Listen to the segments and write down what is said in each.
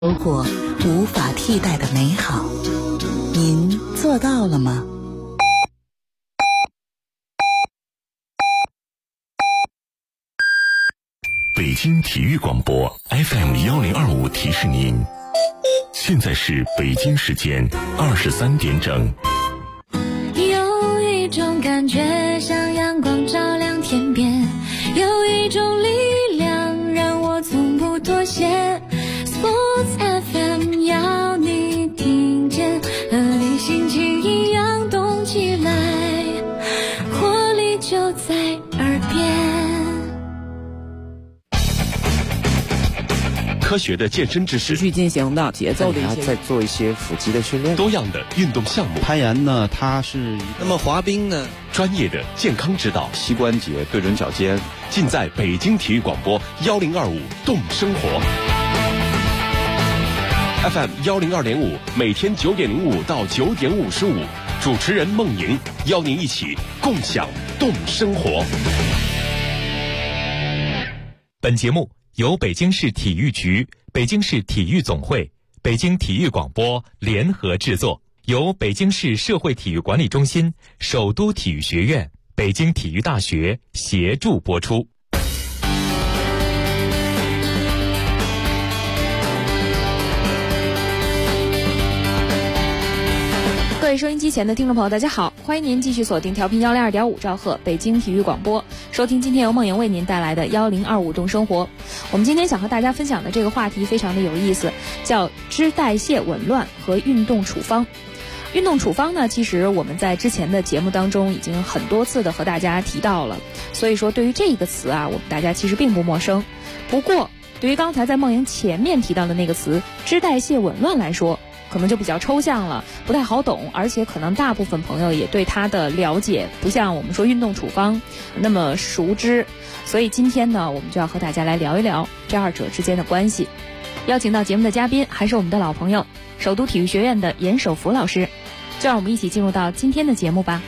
收获无法替代的美好，您做到了吗？ 北京体育广播 FM1025提示您，现在是北京时间23点整。 有一种感觉像阳光照亮天边，有一种力量让我从不妥协。Sports FM 要你听见，和你心情一样动起来，活力就在耳边。 科学的健身知识， 持续进行的节奏的一些， 再做一些腹肌的训练， 多样的运动项目。 攀岩呢，它是那么滑冰呢， 专业的健康指导， 膝关节、对准脚尖， 尽在北京体育广播1025动生活。FM 102.5，每天9点05到9点55，主持人孟莹邀您一起共享动生活。 本节目由北京市体育局、北京市体育总会、北京体育广播联合制作，由北京市社会体育管理中心、首都体育学院、北京体育大学协助播出。 各位收音机前的听众朋友，大家好，欢迎您继续锁定调频102.5兆赫北京体育广播，收听今天由孟莹为您带来的1025动生活。我们今天想和大家分享的这个话题非常的有意思，叫脂代谢紊乱和运动处方。运动处方呢，其实我们在之前的节目当中已经很多次的和大家提到了，所以说对于这一个词啊，我们大家其实并不陌生。不过对于刚才在孟莹前面提到的那个词脂代谢紊乱来说，可能就比较抽象了，不太好懂，而且可能大部分朋友也对它的了解不像我们说运动处方那么熟知，所以今天呢，我们就要和大家来聊一聊这二者之间的关系。邀请到节目的嘉宾还是我们的老朋友，首都体育学院的严守福老师，就让我们一起进入到今天的节目吧。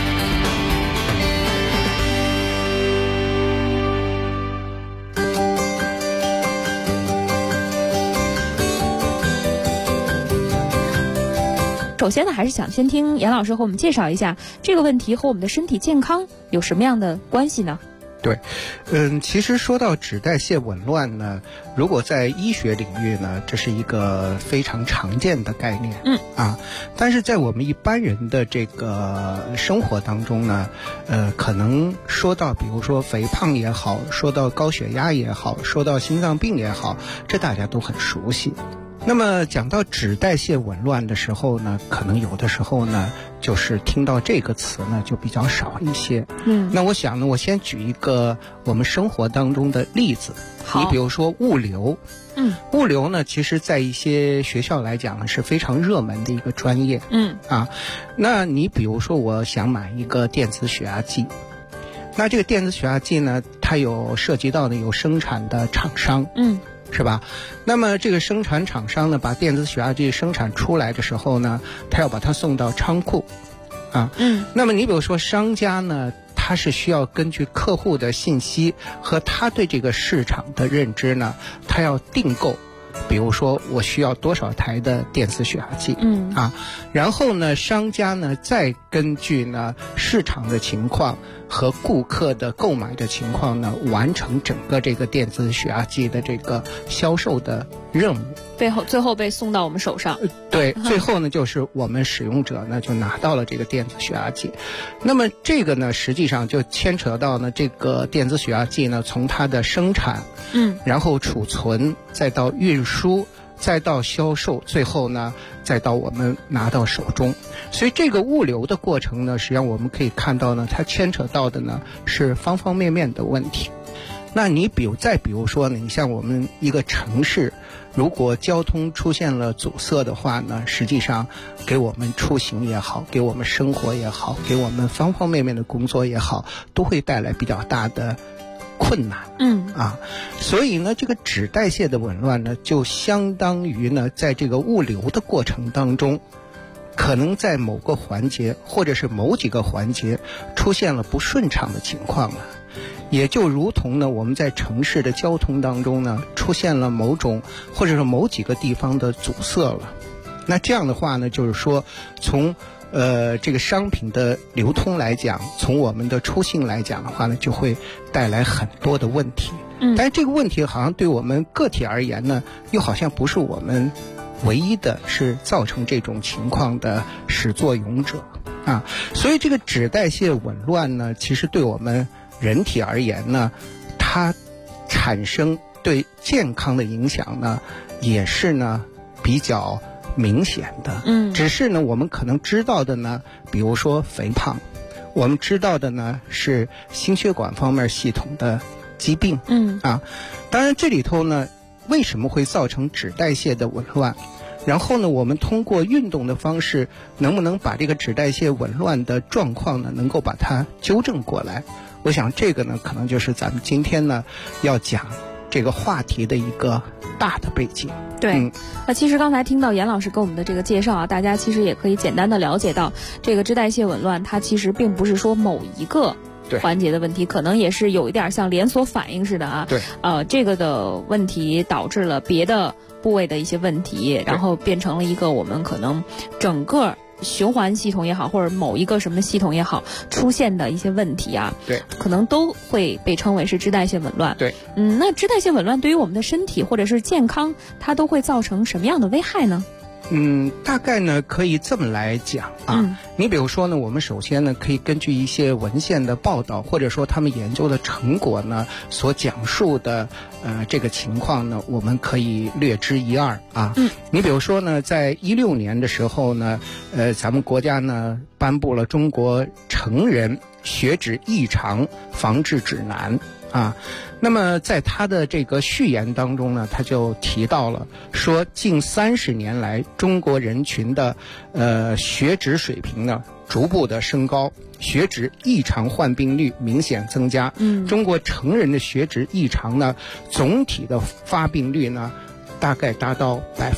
首先呢，还是想先听严老师和我们介绍一下这个问题和我们的身体健康有什么样的关系呢？ 对，其实说到脂代谢紊乱呢，如果在医学领域呢，这是一个非常常见的概念，但是在我们一般人的这个生活当中呢，可能说到比如说肥胖也好，说到高血压也好，说到心脏病也好，这大家都很熟悉。那么讲到脂代谢紊乱的时候呢，可能有的时候呢，就是听到这个词呢就比较少一些。那我想呢，我先举一个我们生活当中的例子。你比如说物流。物流呢，其实在一些学校来讲呢是非常热门的一个专业。那你比如说我想买一个电子血压计，那这个电子血压计呢，它有涉及到的有生产的厂商。是吧？那么这个生产厂商呢，把电子血压计生产出来的时候呢，他要把它送到仓库，那么你比如说商家呢，他是需要根据客户的信息和他对这个市场的认知呢，他要订购。比如说我需要多少台的电子血压计，然后呢，商家呢再根据呢市场的情况和顾客的购买的情况呢，完成整个这个电子血压计的这个销售的任务， 最后被送到我们手上。 对，最后呢就是我们使用者呢就拿到了这个电子血压计。那么这个呢实际上就牵扯到呢这个电子血压计呢从它的生产，然后储存，再到运输，再到销售，最后呢再到我们拿到手中。所以这个物流的过程呢，实际上我们可以看到呢，它牵扯到的呢是方方面面的问题。那你再比如说呢，你像我们一个城市，如果交通出现了阻塞的话呢，实际上给我们出行也好，给我们生活也好，给我们方方面面的工作也好，都会带来比较大的困难。所以呢，这个脂代谢的紊乱呢，就相当于呢，在这个物流的过程当中，可能在某个环节或者是某几个环节出现了不顺畅的情况了。 也就如同呢，我们在城市的交通当中呢，出现了某种或者是某几个地方的阻塞了。那这样的话呢，就是说从这个商品的流通来讲，从我们的出行来讲的话呢，就会带来很多的问题。但是这个问题好像对我们个体而言呢，又好像不是我们唯一的是造成这种情况的始作俑者啊。所以这个脂代谢紊乱呢，其实对我们人体而言呢，它产生对健康的影响呢，也是呢比较明显的。只是呢我们可能知道的呢，比如说肥胖，我们知道的呢是心血管方面系统的疾病。当然这里头呢，为什么会造成脂代谢的紊乱，然后呢我们通过运动的方式能不能把这个脂代谢紊乱的状况呢能够把它纠正过来，我想这个呢可能就是咱们今天呢要讲这个话题的一个大的背景。 对，那其实刚才听到严老师给我们的这个介绍啊，大家其实也可以简单的了解到，这个脂代谢紊乱它其实并不是说某一个环节的问题，可能也是有一点像连锁反应似的啊。 对， 这个的问题导致了别的部位的一些问题，然后变成了一个我们可能整个循环系统也好，或者某一个什么系统也好出现的一些问题啊， 对， 可能都会被称为是脂代谢紊乱。 对， 那脂代谢紊乱对于我们的身体或者是健康，它都会造成什么样的危害呢？ 大概呢可以这么来讲啊。你比如说呢，我们首先呢可以根据一些文献的报道，或者说他们研究的成果呢所讲述的这个情况呢，我们可以略知一二啊。你比如说呢，在2016年的时候呢，咱们国家呢颁布了中国成人血脂异常防治指南啊。那么在他的这个序言当中呢，他就提到了说，近30年来中国人群的血脂水平呢逐步的升高，血脂异常患病率明显增加。中国成人的血脂异常呢，总体的发病率呢大概达到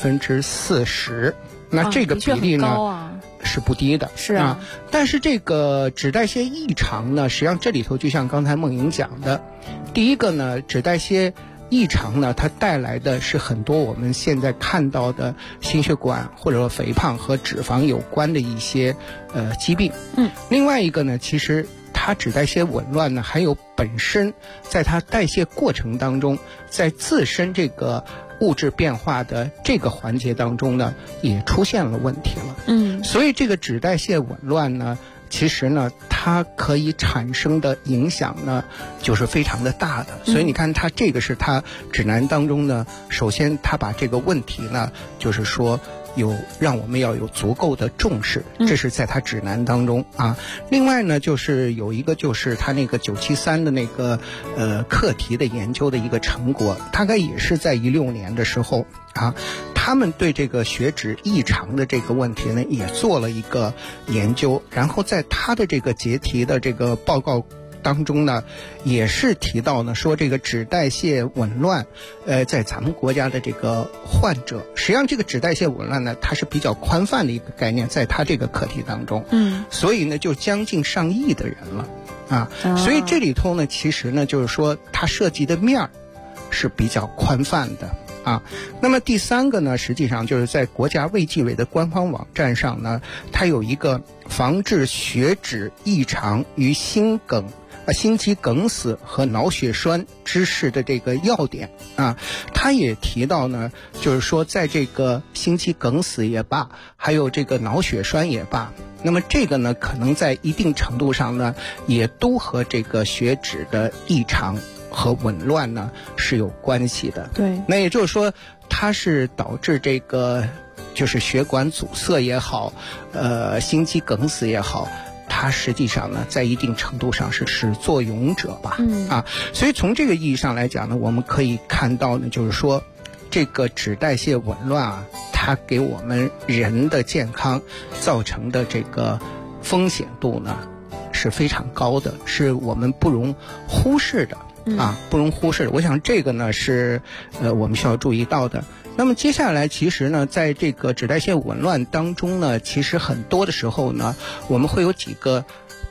40%。那这个比例呢是不低的。 是啊， 但是这个脂代谢异常呢，实际上这里头就像刚才梦莹讲的，第一个呢，脂代谢异常呢，它带来的是很多我们现在看到的心血管或者说肥胖和脂肪有关的一些疾病。另外一个呢，其实它脂代谢紊乱呢，还有本身在它代谢过程当中，在自身这个物质变化的这个环节当中呢，也出现了问题了。所以这个脂代谢紊乱呢，其实呢它可以产生的影响呢就是非常的大的。所以你看它这个是它指南当中呢，首先它把这个问题呢就是说让我们要有足够的重视，这是在它指南当中啊。另外呢，就是有一个就是它那个973的那个课题的研究的一个成果，大概也是在2016年的时候啊，他们对这个血脂异常的这个问题呢也做了一个研究，然后在他的这个结题的这个报告当中呢，也是提到呢说这个脂代谢紊乱，在咱们国家的这个患者，实际上这个脂代谢紊乱呢，它是比较宽泛的一个概念，在他这个课题当中，所以呢就将近上亿的人了啊。所以这里头呢，其实呢就是说它涉及的面儿是比较宽泛的啊。那么第三个呢，实际上就是在国家卫计委的官方网站上呢，它有一个防治血脂异常与心肌梗死和脑血栓知识的这个要点啊。他也提到呢，就是说在这个心肌梗死也罢，还有这个脑血栓也罢，那么这个呢可能在一定程度上呢也都和这个血脂的异常和紊乱呢是有关系的。 对， 那也就是说它是导致这个就是血管阻塞也好，心肌梗死也好，它实际上呢在一定程度上是始作俑者吧。所以从这个意义上来讲呢，我们可以看到呢，就是说这个脂代谢紊乱啊，它给我们人的健康造成的这个风险度呢是非常高的，是我们不容忽视的不容忽视的。我想这个呢是我们需要注意到的。那么接下来其实呢，在这个脂代谢紊乱当中呢，其实很多的时候呢，我们会有几个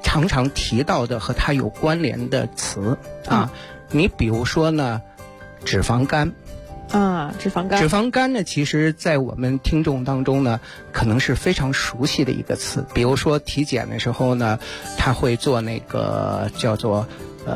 常常提到的和它有关联的词啊。你比如说呢，脂肪肝。 脂肪肝。 脂肪肝呢，其实在我们听众当中呢，可能是非常熟悉的一个词。比如说体检的时候呢，他会做那个叫做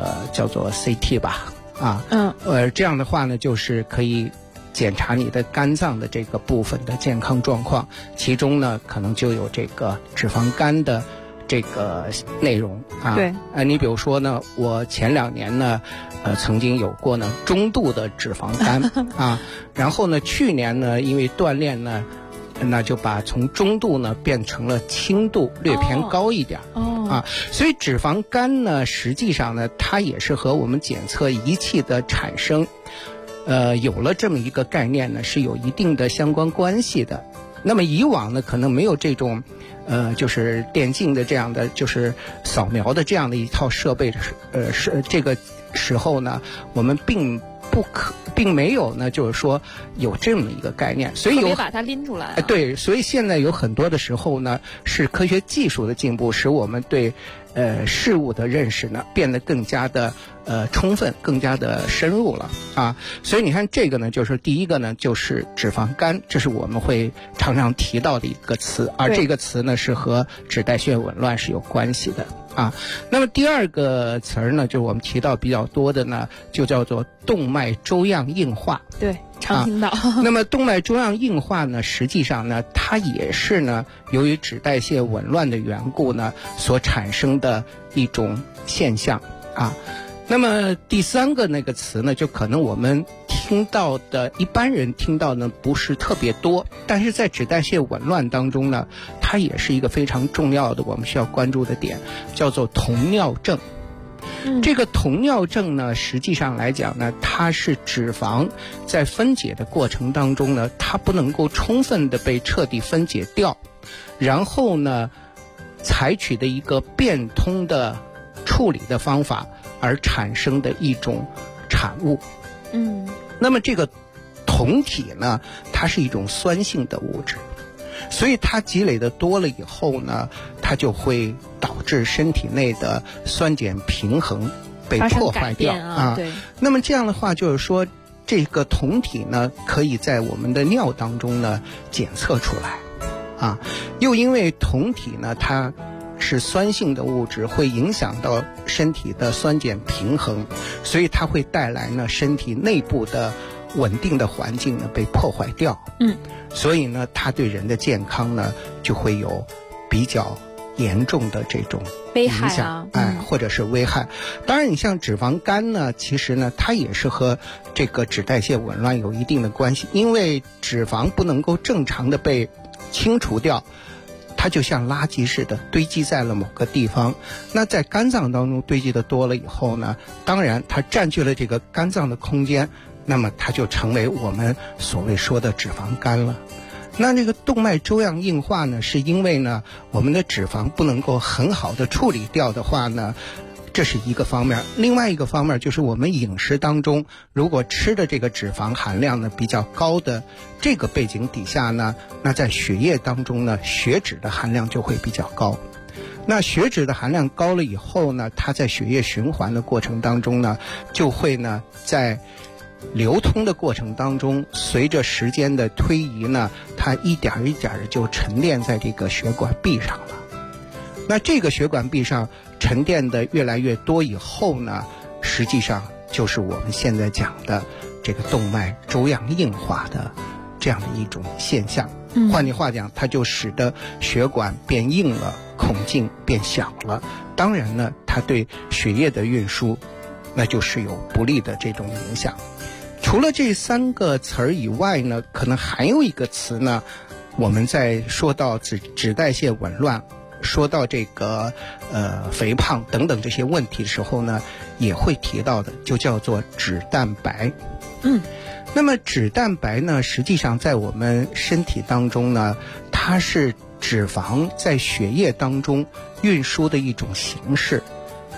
CT 吧，这样的话呢，就是可以检查你的肝脏的这个部分的健康状况，其中呢可能就有这个脂肪肝的这个内容啊。 对， 你比如说呢，我前2年呢，曾经有过呢中度的脂肪肝啊，然后呢去年呢因为锻炼呢，那就把从中度呢变成了轻度，略偏高一点所以脂肪肝呢，实际上呢，它也是和我们检测仪器的产生，有了这么一个概念呢，是有一定的相关关系的。那么以往呢，可能没有这种，就是电镜的这样的，就是扫描的这样的一套设备的这个时候呢，我们并没有呢，就是说有这么一个概念，所以别把它拎出来对，所以现在有很多的时候呢，是科学技术的进步，使我们对事物的认识呢变得更加的充分，更加的深入了啊。所以你看这个呢，就是第一个呢，就是脂肪肝，这是我们会常常提到的一个词，而这个词呢是和脂代谢紊乱是有关系的啊。那么第二个词儿呢，就是我们提到比较多的呢，就叫做动脉粥样硬化。 对，常听到。 那么动脉粥样硬化呢，实际上呢，它也是呢，由于脂代谢紊乱的缘故呢，所产生的一种现象啊。那么第三个那个词呢，就可能我们听到的一般人听到呢不是特别多，但是在脂代谢紊乱当中呢，它也是一个非常重要的我们需要关注的点，叫做酮尿症。这个酮尿症呢，实际上来讲呢，它是脂肪在分解的过程当中呢，它不能够充分的被彻底分解掉，然后呢，采取的一个变通的处理的方法而产生的一种产物。那么这个酮体呢，它是一种酸性的物质，所以它积累的多了以后呢，它就会导致身体内的酸碱平衡被破坏掉对。 那么这样的话，就是说这个酮体呢，可以在我们的尿当中呢检测出来啊。又因为酮体呢，它是酸性的物质，会影响到身体的酸碱平衡，所以它会带来呢身体内部的稳定的环境呢被破坏掉。所以呢，它对人的健康呢就会有比较严重的这种影响，或者是危害。当然，你像脂肪肝呢，其实呢，它也是和这个脂代谢紊乱有一定的关系，因为脂肪不能够正常的被清除掉，它就像垃圾似的堆积在了某个地方。那在肝脏当中堆积的多了以后呢，当然它占据了这个肝脏的空间，那么它就成为我们所谓说的脂肪肝了。那这个动脉粥样硬化呢，是因为呢我们的脂肪不能够很好的处理掉的话呢，这是一个方面。另外一个方面就是我们饮食当中如果吃的这个脂肪含量呢比较高的这个背景底下呢，那在血液当中呢血脂的含量就会比较高。那血脂的含量高了以后呢，它在血液循环的过程当中呢，就会呢在流通的过程当中，随着时间的推移呢，它一点一点的就沉淀在这个血管壁上了。那这个血管壁上沉淀的越来越多以后呢，实际上就是我们现在讲的这个动脉粥样硬化的这样的一种现象。换句话讲，它就使得血管变硬了，孔径变小了。当然呢，它对血液的运输那就是有不利的这种影响。除了这三个词儿以外呢，可能还有一个词呢，我们在说到脂代谢紊乱，说到这个肥胖等等这些问题的时候呢，也会提到的，就叫做脂蛋白。那么脂蛋白呢，实际上在我们身体当中呢，它是脂肪在血液当中运输的一种形式。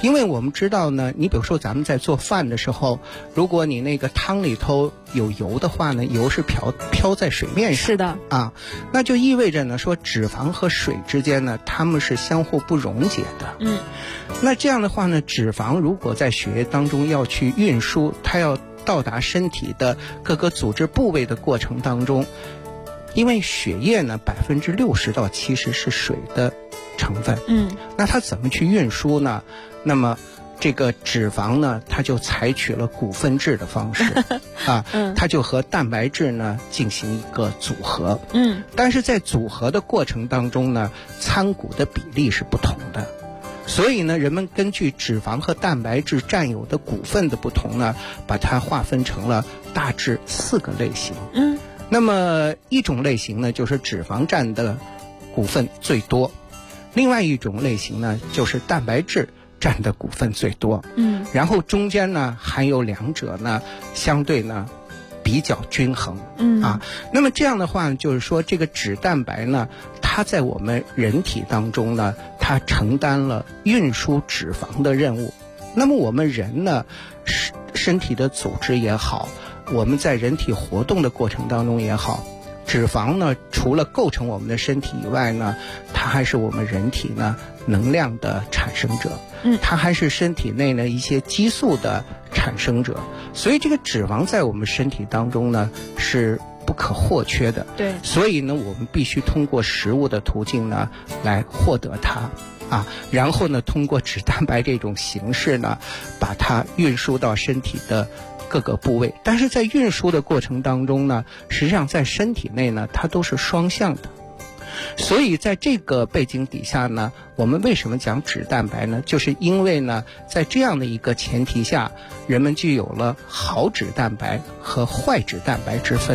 因为我们知道呢，你比如说咱们在做饭的时候，如果你那个汤里头有油的话呢，油是飘在水面上。 是的啊，那就意味着呢，说脂肪和水之间呢，它们是相互不溶解的。那这样的话呢，脂肪如果在血液当中要去运输，它要到达身体的各个组织部位的过程当中，因为血液呢60%到70%是水的成分，那它怎么去运输呢？那么这个脂肪呢，它就采取了股份制的方式啊，它就和蛋白质呢进行一个组合，但是在组合的过程当中呢，参股的比例是不同的。所以呢，人们根据脂肪和蛋白质占有的股份的不同呢，把它划分成了大致4个类型。那么一种类型呢，就是脂肪占的股份最多；另外一种类型呢，就是蛋白质占的股份最多。然后中间呢，还有2者呢，相对呢比较均衡。那么这样的话，就是说这个脂蛋白呢，它在我们人体当中呢，它承担了运输脂肪的任务。那么我们人呢，身体的组织也好，我们在人体活动的过程当中也好，脂肪呢，除了构成我们的身体以外呢，它还是我们人体呢能量的产生者，它还是身体内呢一些激素的产生者。所以这个脂肪在我们身体当中呢是不可或缺的。对，所以呢，我们必须通过食物的途径呢来获得它啊，然后呢，通过脂蛋白这种形式呢，把它运输到身体的各个部位。但是在运输的过程当中呢，实际上在身体内呢，它都是双向的。所以在这个背景底下呢，我们为什么讲脂蛋白呢？就是因为呢，在这样的一个前提下，人们就有了好脂蛋白和坏脂蛋白之分。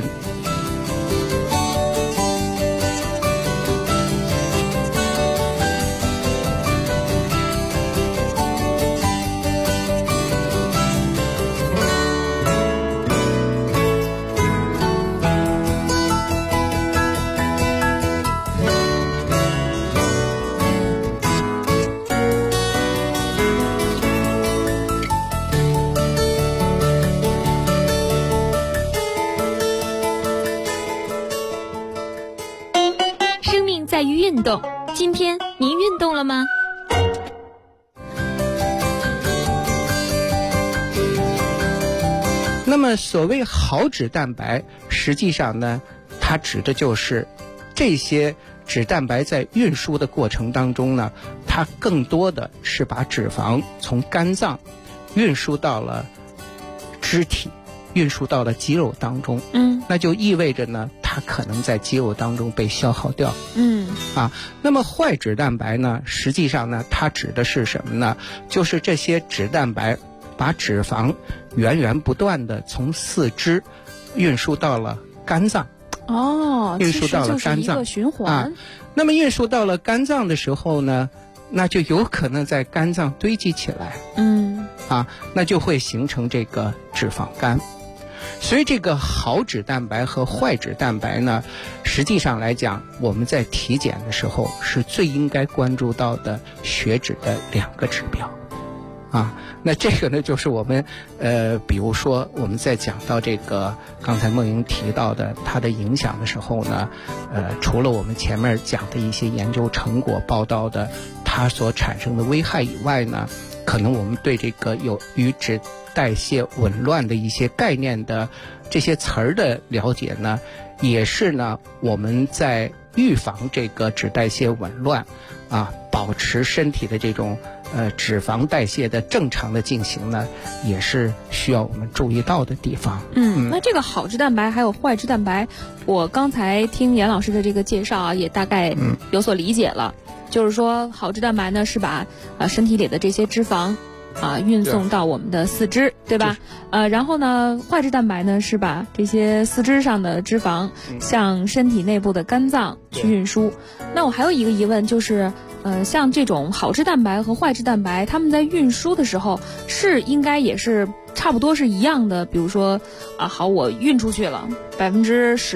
在于运动，今天您运动了吗？ 那么所谓好脂蛋白，实际上呢，它指的就是这些脂蛋白在运输的过程当中呢，它更多的是把脂肪从肝脏运输到了肢体，运输到了肌肉当中。那就意味着呢，它可能在肌肉当中被消耗掉。那么坏脂蛋白呢，实际上呢，它指的是什么呢？就是这些脂蛋白把脂肪源源不断的从四肢运输到了肝脏。运输到了肝脏， 其实就是一个循环。 那么运输到了肝脏的时候呢，那就有可能在肝脏堆积起来。那就会形成这个脂肪肝。所以这个好脂蛋白和坏脂蛋白呢，实际上来讲，我们在体检的时候是最应该关注到的血脂的2个指标。那这个呢，就是我们比如说我们在讲到这个刚才梦莹提到的它的影响的时候呢，除了我们前面讲的一些研究成果报道的它所产生的危害以外呢，可能我们对这个有与脂代谢紊乱的一些概念的这些词儿的了解呢，也是呢我们在预防这个脂代谢紊乱保持身体的这种脂肪代谢的正常的进行呢，也是需要我们注意到的地方。 那这个好脂蛋白还有坏脂蛋白，我刚才听严老师的这个介绍也大概有所理解了。就是说好脂蛋白呢是把身体里的这些脂肪运送到我们的四肢，对吧？然后呢，坏脂蛋白呢是把这些四肢上的脂肪向身体内部的肝脏去运输。那我还有一个疑问，就是像这种好脂蛋白和坏脂蛋白，它们在运输的时候是应该也是差不多是一样的。比如说好，我运出去了10%，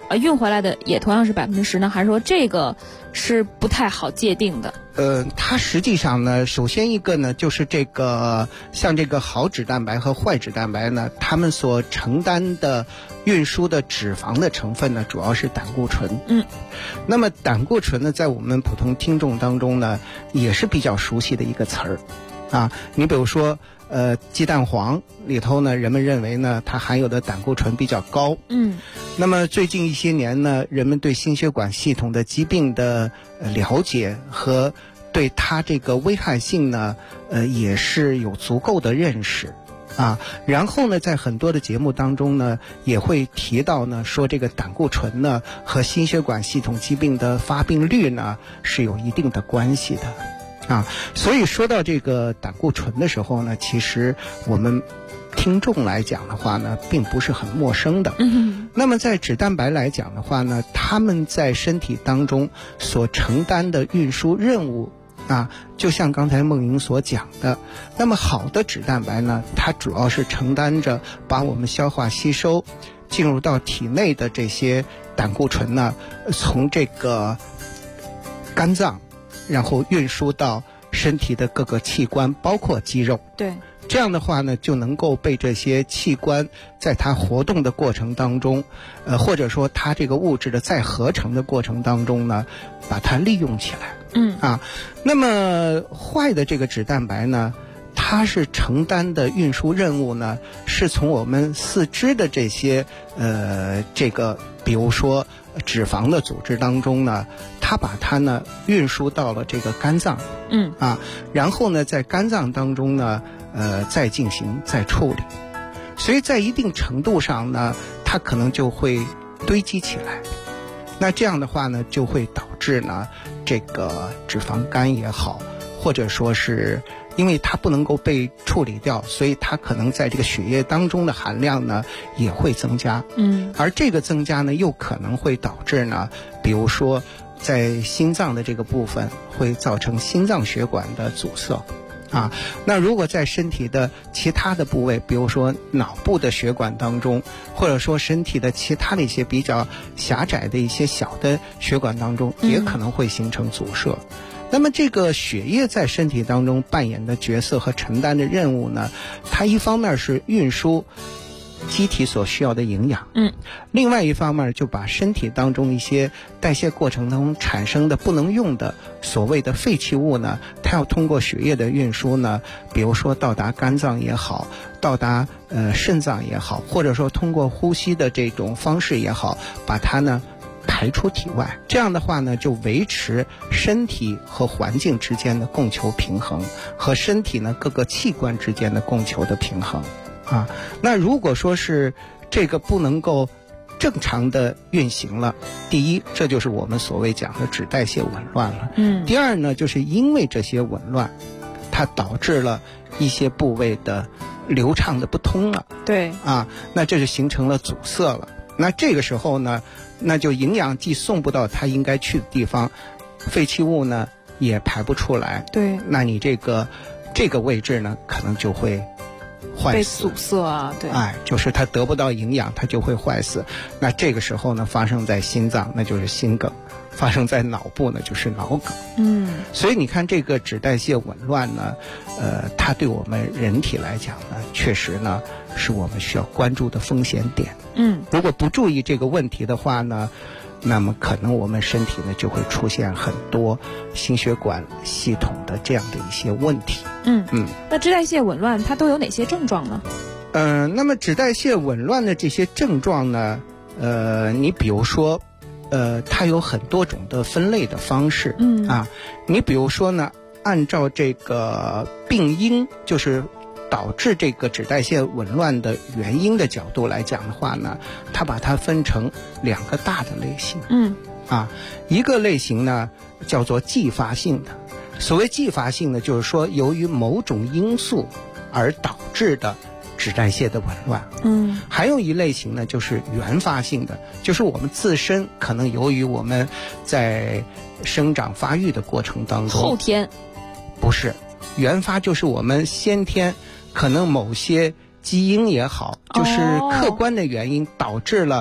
运回来的也同样是10%呢？还是说这个是不太好界定的？ 它实际上呢，首先一个呢，就是这个像这个好脂蛋白和坏脂蛋白呢，它们所承担的运输的脂肪的成分呢，主要是胆固醇。那么胆固醇呢，在我们普通听众当中呢，也是比较熟悉的一个词儿啊。你比如说，鸡蛋黄里头呢，人们认为呢，它含有的胆固醇比较高。那么最近一些年呢，人们对心血管系统的疾病的了解和对它这个危害性呢，也是有足够的认识啊。然后呢，在很多的节目当中呢，也会提到呢，说这个胆固醇呢和心血管系统疾病的发病率呢是有一定的关系的啊。所以说到这个胆固醇的时候呢，其实我们听众来讲的话呢，并不是很陌生的。那么在脂蛋白来讲的话呢，它们在身体当中所承担的运输任务啊，就像刚才梦莹所讲的，那么好的脂蛋白呢，它主要是承担着把我们消化吸收进入到体内的这些胆固醇呢，从这个肝脏然后运输到身体的各个器官，包括肌肉。 对， 这样的话呢，就能够被这些器官在它活动的过程当中，或者说它这个物质的再合成的过程当中呢，把它利用起来。那么坏的这个脂蛋白呢，它是承担的运输任务呢，是从我们四肢的这些这个比如说脂肪的组织当中呢，它把它呢运输到了这个肝脏。然后呢，在肝脏当中呢，再进行再处理，所以在一定程度上呢，它可能就会堆积起来。那这样的话呢，就会导致呢，这个脂肪肝也好，或者说是因为它不能够被处理掉，所以它可能在这个血液当中的含量呢也会增加。而这个增加呢，又可能会导致呢，比如说在心脏的这个部分会造成心脏血管的阻塞。那如果在身体的其他的部位，比如说脑部的血管当中，或者说身体的其他的一些比较狭窄的一些小的血管当中，也可能会形成阻塞。那么这个血液在身体当中扮演的角色和承担的任务呢，它一方面是运输机体所需要的营养，另外一方面就把身体当中一些代谢过程当中产生的不能用的所谓的废弃物呢，它要通过血液的运输呢，比如说到达肝脏也好，到达肾脏也好，或者说通过呼吸的这种方式也好，把它呢排出体外。这样的话呢，就维持身体和环境之间的供求平衡，和身体呢各个器官之间的供求的平衡。那如果说是这个不能够正常的运行了，第一，这就是我们所谓讲的脂代谢紊乱了。第二呢，就是因为这些紊乱，它导致了一些部位的流畅的不通了。 对那这就形成了阻塞了。那这个时候呢，那就营养既送不到它应该去的地方，废弃物呢也排不出来。 对， 那你这个位置呢，可能就会坏死， 被阻塞啊。对， 就是它得不到营养，它就会坏死。那这个时候呢，发生在心脏，那就是心梗；发生在脑部呢，就是脑梗。所以你看这个脂代谢紊乱呢，它对我们人体来讲呢，确实呢是我们需要关注的风险点。如果不注意这个问题的话呢，那么可能我们身体呢就会出现很多心血管系统的这样的一些问题。 那脂代谢紊乱它都有哪些症状呢？ 那么脂代谢紊乱的这些症状呢，你比如说它有很多种的分类的方式。你比如说呢，按照这个病因，就是导致这个脂代谢紊乱的原因的角度来讲的话呢，它把它分成两个大的类型。一个类型呢叫做继发性的。所谓继发性的，就是说由于某种因素而导致的脂代谢的紊乱。还有一类型呢，就是原发性的，就是我们自身可能由于我们在生长发育的过程当中， 后天不是原发，就是我们先天可能某些基因也好，就是客观的原因导致了它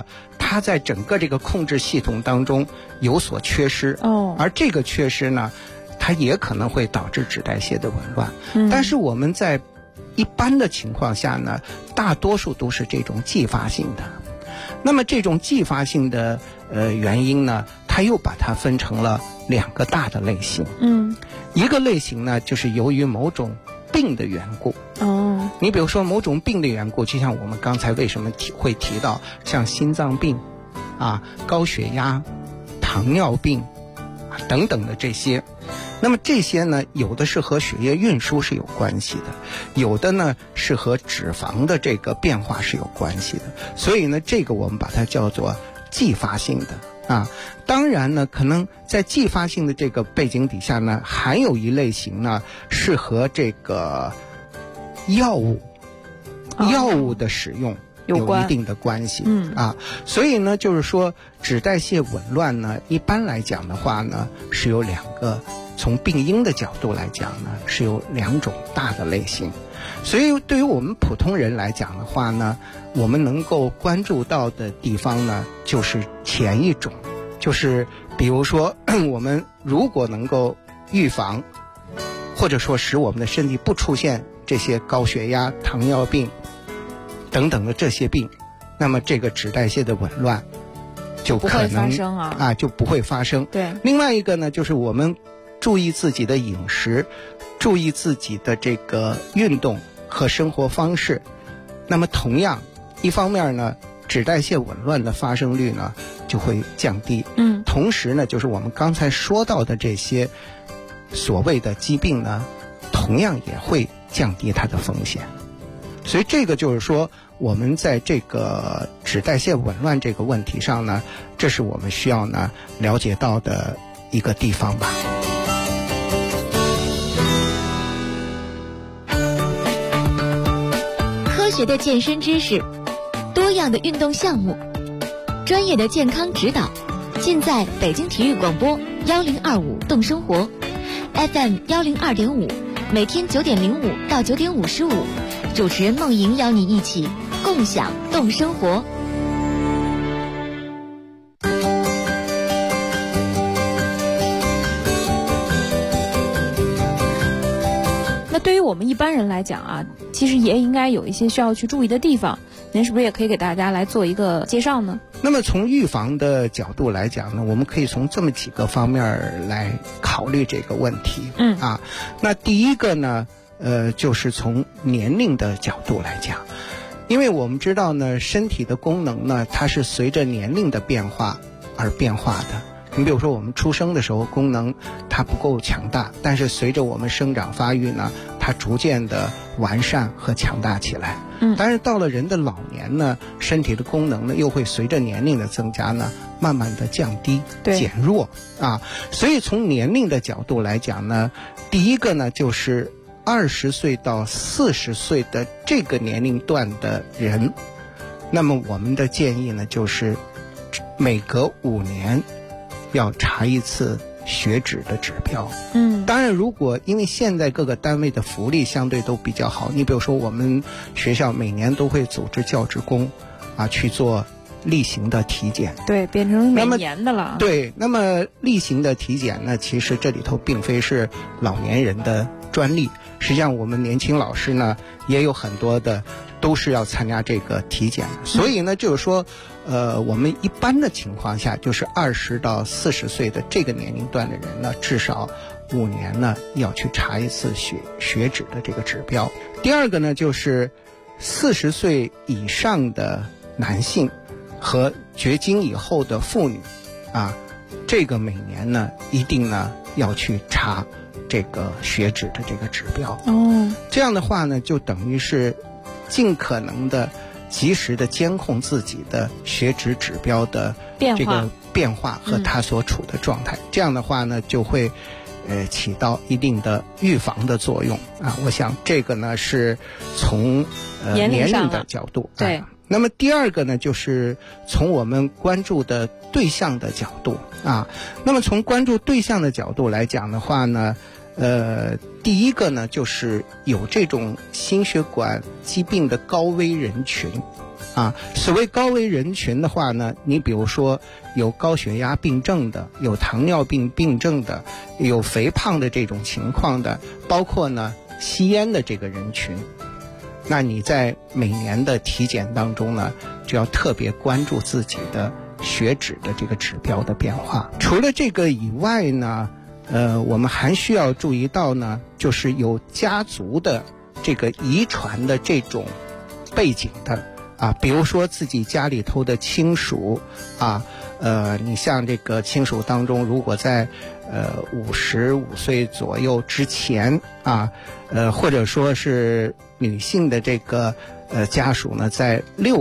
它在整个这个控制系统当中有所缺失，而这个缺失呢，它也可能会导致脂代谢的紊乱。但是我们在一般的情况下呢，大多数都是这种继发性的。那么这种继发性的原因呢，它又把它分成了2个大的类型。一个类型呢，就是由于某种病的缘故。你比如说某种病的缘故，就像我们刚才为什么会提到像心脏病啊、高血压、糖尿病等等的这些。那么这些呢，有的是和血液运输是有关系的，有的呢是和脂肪的这个变化是有关系的。所以呢，这个我们把它叫做继发性的啊。当然呢，可能在继发性的这个背景底下呢，还有一类型呢是和这个药物的使用有一定的关系。所以呢，就是说脂代谢紊乱呢，一般来讲的话呢，是有2个，从病因的角度来讲呢，是有2种大的类型。所以对于我们普通人来讲的话呢，我们能够关注到的地方呢，就是前一种，就是比如说我们如果能够预防，或者说使我们的身体不出现这些高血压、糖尿病等等的这些病，那么这个脂代谢的紊乱就可能就不会发生。 对。 另外一个呢，就是我们注意自己的饮食，注意自己的这个运动和生活方式。那么同样，一方面呢，脂代谢紊乱的发生率呢就会降低。同时呢，就是我们刚才说到的这些所谓的疾病呢，同样也会降低它的风险。所以这个就是说，我们在这个脂代谢紊乱这个问题上呢，这是我们需要呢了解到的一个地方吧。 科学的健身知识，多样的运动项目，专业的健康指导，尽在北京体育广播1025动生活 FM 102.5，每天9点05到9点55，主持人梦莹邀你一起共享动生活。 那对于我们一般人来讲啊，其实也应该有一些需要去注意的地方，您是不是也可以给大家来做一个介绍呢？ 那么从预防的角度来讲呢，我们可以从这么几个方面来考虑这个问题。那第一个呢，就是从年龄的角度来讲，因为我们知道呢，身体的功能呢，它是随着年龄的变化而变化的。你比如说我们出生的时候功能它不够强大，但是随着我们生长发育呢，它逐渐的完善和强大起来。但是到了人的老年呢，身体的功能呢又会随着年龄的增加呢，慢慢的降低减弱啊。所以从年龄的角度来讲呢，第一个呢就是20岁到40岁的这个年龄段的人，那么我们的建议呢就是每隔5年要查一次血脂的指标。当然如果因为现在各个单位的福利相对都比较好，你比如说我们学校每年都会组织教职工去做例行的体检。 对，变成每年的了。 对，那么例行的体检呢，其实这里头并非是老年人的专利，实际上我们年轻老师呢也有很多的都是要参加这个体检。所以呢就是说我们一般的情况下，就是20到40岁的这个年龄段的人呢，至少5年呢要去查一次血脂的这个指标。第二个呢就是40岁以上的男性和绝经以后的妇女这个每年呢一定呢要去查这个血脂的这个指标。这样的话呢，就等于是尽可能的及时的监控自己的血脂指标的这个变化和它所处的状态。这样的话呢，就会起到一定的预防的作用我想这个呢是从年龄的角度。 对。 那么第二个呢，就是从我们关注的对象的角度那么从关注对象的角度来讲的话呢，第一个呢就是有这种心血管疾病的高危人群所谓高危人群的话呢，你比如说有高血压病症的，有糖尿病病症的，有肥胖的这种情况的，包括呢吸烟的这个人群，那你在每年的体检当中呢，就要特别关注自己的血脂的这个指标的变化。除了这个以外呢，我们还需要注意到呢，就是有家族的这个遗传的这种背景的比如说自己家里头的亲属你像这个亲属当中，如果在55岁左右之前或者说是女性的这个家属呢，在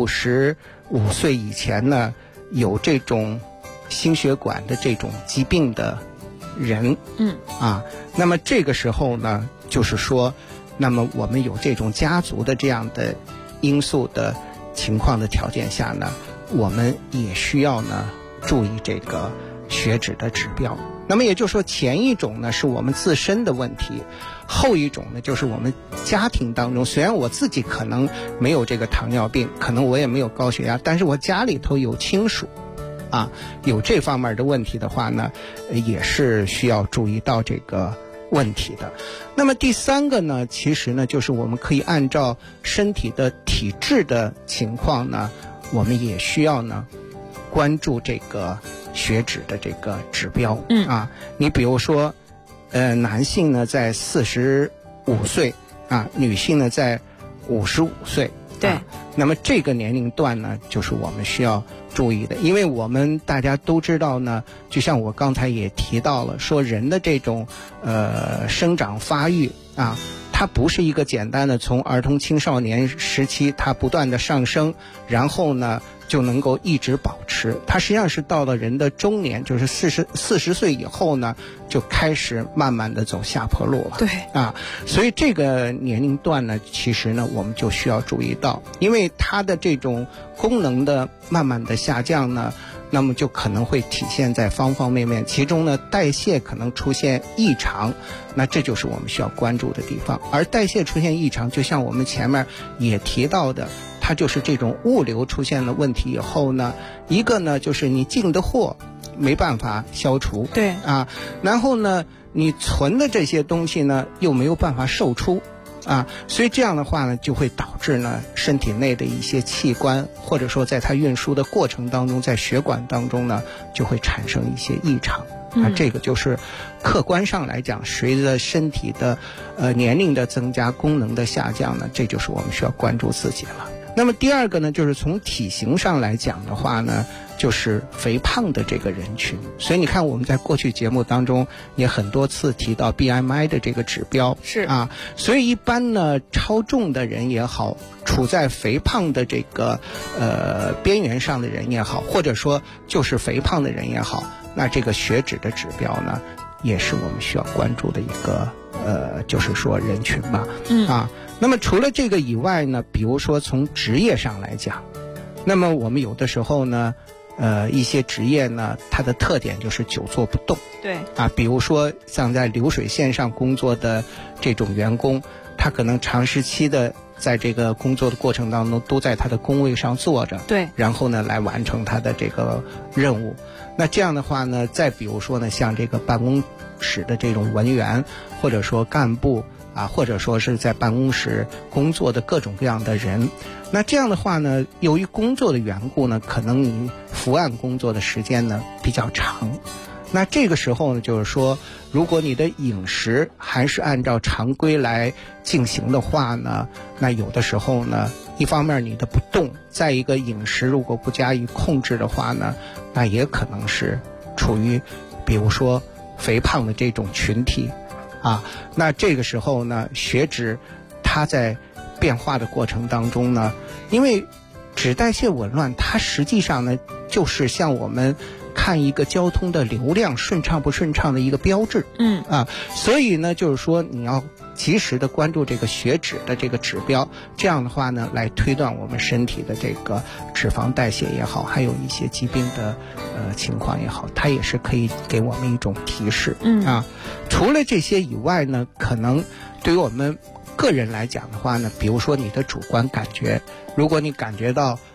65岁以前呢，有这种心血管的这种疾病的人，那么这个时候呢，就是说，那么我们有这种家族的这样的因素的情况的条件下呢，我们也需要呢注意这个血脂的指标。那么也就是说，前一种呢是我们自身的问题，后一种呢就是我们家庭当中，虽然我自己可能没有这个糖尿病，可能我也没有高血压，但是我家里头有亲属有这方面的问题的话呢，也是需要注意到这个问题的。那么第三个呢，其实呢就是我们可以按照身体的体质的情况呢，我们也需要呢关注这个血脂的这个指标你比如说男性呢在45岁女性呢在55岁， 对那么这个年龄段呢就是我们需要注意的。因为我们大家都知道呢，就像我刚才也提到了，说人的这种生长发育它不是一个简单的从儿童青少年时期它不断的上升，然后呢就能够一直保持，它实际上是到了人的中年，就是40岁以后呢，就开始慢慢的走下坡路了。 对所以这个年龄段呢，其实呢我们就需要注意到，因为它的这种功能的慢慢的下降呢，那么就可能会体现在方方面面，其中呢代谢可能出现异常，那这就是我们需要关注的地方。而代谢出现异常，就像我们前面也提到的，它就是这种物流出现了问题以后呢，一个呢就是你进的货没办法消除， 对然后呢你存的这些东西呢又没有办法售出所以这样的话呢，就会导致呢身体内的一些器官，或者说在它运输的过程当中，在血管当中呢，就会产生一些异常。这个就是客观上来讲，随着身体的年龄的增加，功能的下降呢，这就是我们需要关注自己了。那么第二个呢，就是从体型上来讲的话呢，就是肥胖的这个人群。所以你看，我们在过去节目当中也很多次提到 BMI 的这个指标， 是所以一般呢，超重的人也好，处在肥胖的这个边缘上的人也好，或者说就是肥胖的人也好，那这个血脂的指标呢，也是我们需要关注的一个就是说人群吧。那么除了这个以外呢，比如说从职业上来讲，那么我们有的时候呢一些职业呢，它的特点就是久坐不动。 对比如说像在流水线上工作的这种员工，他可能长时期的在这个工作的过程当中都在他的工位上坐着， 对， 然后呢来完成他的这个任务。那这样的话呢，再比如说呢，像这个办公室的这种文员，或者说干部或者说是在办公室工作的各种各样的人，那这样的话呢，由于工作的缘故呢，可能你伏案工作的时间呢比较长。那这个时候呢，就是说，如果你的饮食还是按照常规来进行的话呢，那有的时候呢，一方面你的不动，再一个饮食如果不加以控制的话呢，那也可能是处于比如说肥胖的这种群体那这个时候呢，血脂它在变化的过程当中呢，因为脂代谢紊乱，它实际上呢就是像我们看一个交通的流量顺畅不顺畅的一个标志。所以呢，就是说你要及时的关注这个血脂的这个指标，这样的话呢，来推断我们身体的这个脂肪代谢也好，还有一些疾病的情况也好，它也是可以给我们一种提示。除了这些以外呢，可能对于我们个人来讲的话呢，比如说你的主观感觉，如果你感觉到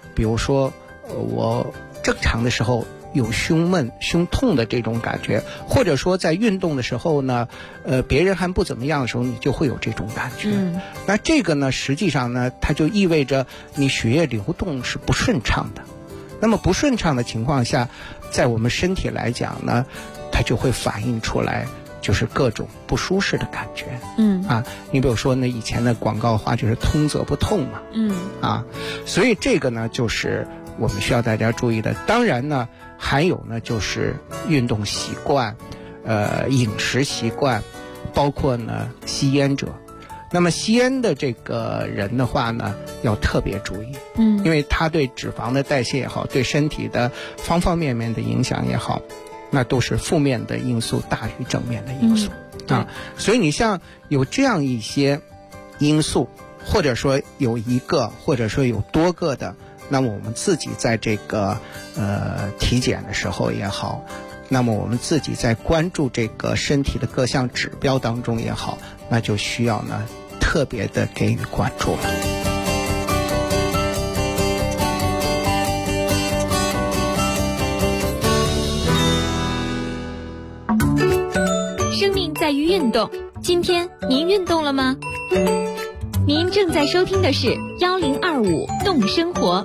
比如说我正常的时候有胸闷、胸痛的这种感觉，或者说在运动的时候呢，别人还不怎么样的时候，你就会有这种感觉。那这个呢，实际上呢，它就意味着你血液流动是不顺畅的。那么不顺畅的情况下，在我们身体来讲呢，它就会反映出来，就是各种不舒适的感觉。你比如说呢，以前的广告话就是通则不痛嘛。所以这个呢，就是我们需要大家注意的。当然呢，还有呢，就是运动习惯、饮食习惯，包括呢吸烟者。那么吸烟的这个人的话呢，要特别注意，因为他对脂肪的代谢也好，对身体的方方面面的影响也好，那都是负面的因素大于正面的因素。所以你像有这样一些因素，或者说有一个，或者说有多个的，那么我们自己在这个体检的时候也好，那么我们自己在关注这个身体的各项指标当中也好，那就需要呢特别的给予关注了。 生命在于运动，今天您运动了吗？您正在收听的是1025动生活。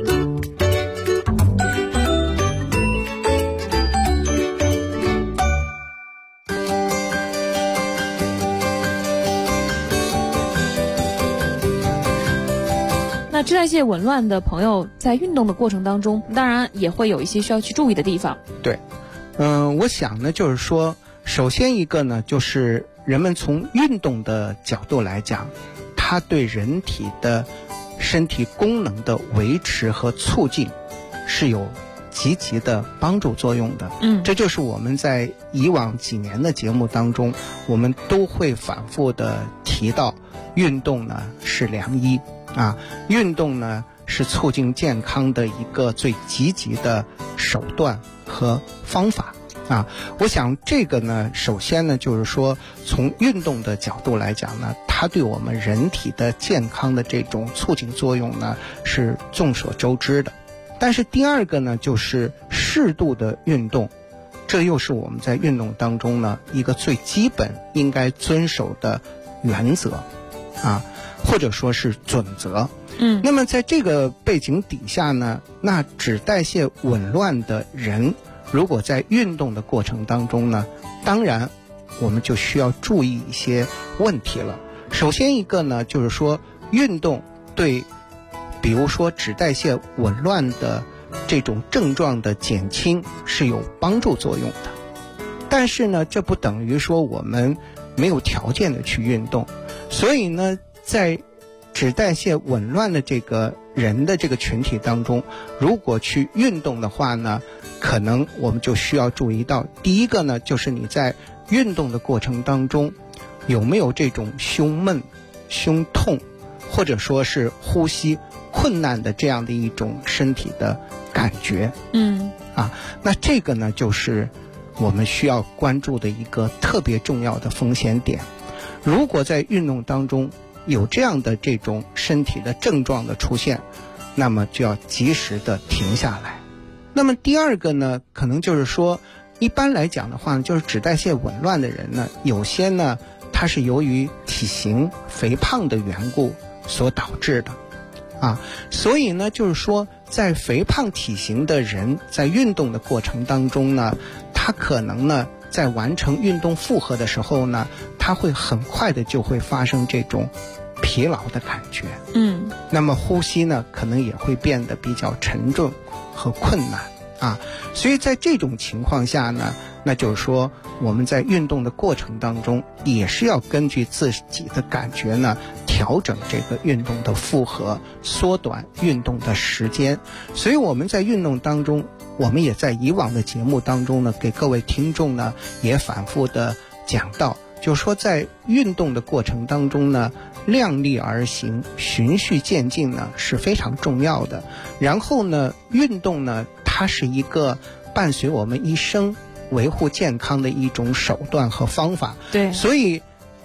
那脂代谢紊乱的朋友在运动的过程当中，当然也会有一些需要去注意的地方。 对，我想呢，就是说，首先一个呢，就是人们从运动的角度来讲，它对人体的身体功能的维持和促进是有积极的帮助作用的。这就是我们在以往几年的节目当中，我们都会反复的提到，运动呢是良医运动呢是促进健康的一个最积极的手段和方法我想这个呢，首先呢，就是说从运动的角度来讲呢，它对我们人体的健康的这种促进作用呢是众所周知的。但是第二个呢，就是适度的运动，这又是我们在运动当中呢一个最基本应该遵守的原则或者说是准则。那么在这个背景底下呢，那脂代谢紊乱的人，如果在运动的过程当中呢，当然我们就需要注意一些问题了。首先一个呢，就是说运动对比如说脂代谢紊乱的这种症状的减轻是有帮助作用的。但是呢，这不等于说我们没有条件的去运动。所以呢，在脂代谢紊乱的这个人的这个群体当中，如果去运动的话呢，可能我们就需要注意到，第一个呢，就是你在运动的过程当中有没有这种胸闷、胸痛，或者说是呼吸困难的这样的一种身体的感觉。那这个呢，就是我们需要关注的一个特别重要的风险点。如果在运动当中有这样的这种身体的症状的出现，那么就要及时的停下来。那么第二个呢，可能就是说，一般来讲的话呢，就是脂代谢紊乱的人呢，有些呢，它是由于体型肥胖的缘故所导致的所以呢，就是说，在肥胖体型的人在运动的过程当中呢，他可能呢，在完成运动负荷的时候呢，他会很快的就会发生这种疲劳的感觉。那么呼吸呢，可能也会变得比较沉重和困难所以在这种情况下呢，那就是说我们在运动的过程当中也是要根据自己的感觉呢，调整这个运动的负荷，缩短运动的时间。所以我们在运动当中，我们也在以往的节目当中呢，给各位听众呢也反复的讲到，就是说在运动的过程当中呢，量力而行，循序渐进呢是非常重要的。然后呢，运动呢，它是一个伴随我们一生维护健康的一种手段和方法。 对， 所以